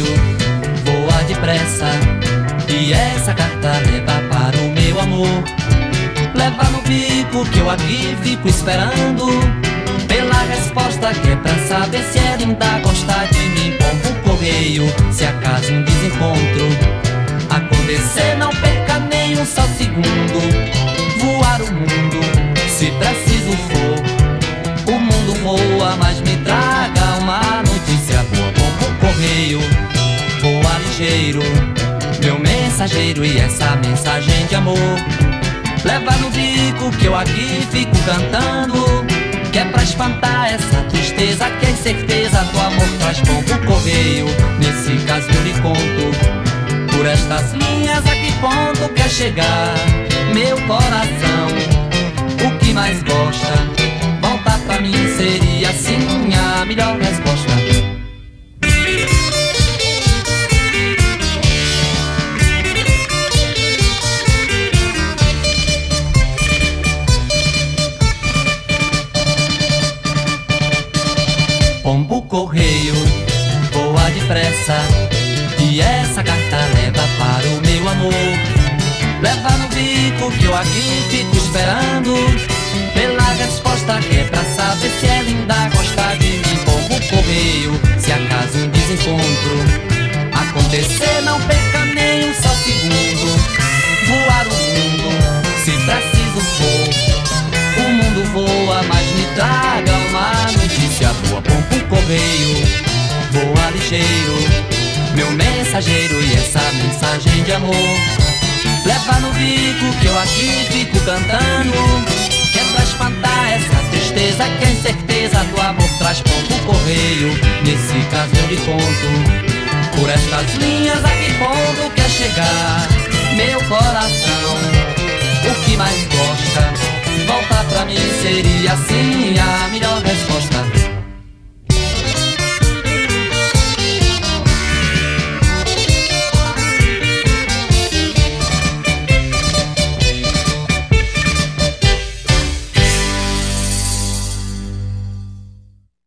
voa depressa, e essa carta leva para o meu amor. Leva no bico que eu aqui fico esperando pela resposta que é pra saber se ela ainda gosta de mim. Pombo correio, se acaso um desencontro acontecer, não perca nem um só segundo. Voar o mundo, se preciso for. O mundo voa, mas me traga uma notícia boa. Pombo correio, voa ligeiro, meu mensageiro, e essa mensagem de amor leva no bico que eu aqui fico cantando, que é pra espantar essa tristeza, que é certeza do amor traz. Pombo correio, nesse caso eu lhe conto, por estas linhas a que ponto quer chegar meu coração. O que mais gosta, voltar pra mim seria assim a melhor resposta. Pombo correio, voa depressa, e essa carta leva para o meu amor. Leva no bico que eu aqui fico esperando pela resposta que é pra saber se ela ainda gosta de mim. Pombo correio, se acaso um desencontro acontecer, não perca nem um só segundo. Voar o mundo, se preciso for. O mundo voa, mas me traga uma notícia boa. Pombo correio, voa ligeiro, meu mensageiro, e essa mensagem de amor leva no bico que eu aqui fico cantando, que é pra espantar essa tristeza, que é incerteza do amor traz. Pombo correio, nesse caso eu lhe conto, por estas linhas a que ponto quer chegar meu coração. O que mais gosta, voltar pra mim seria assim a melhor resposta.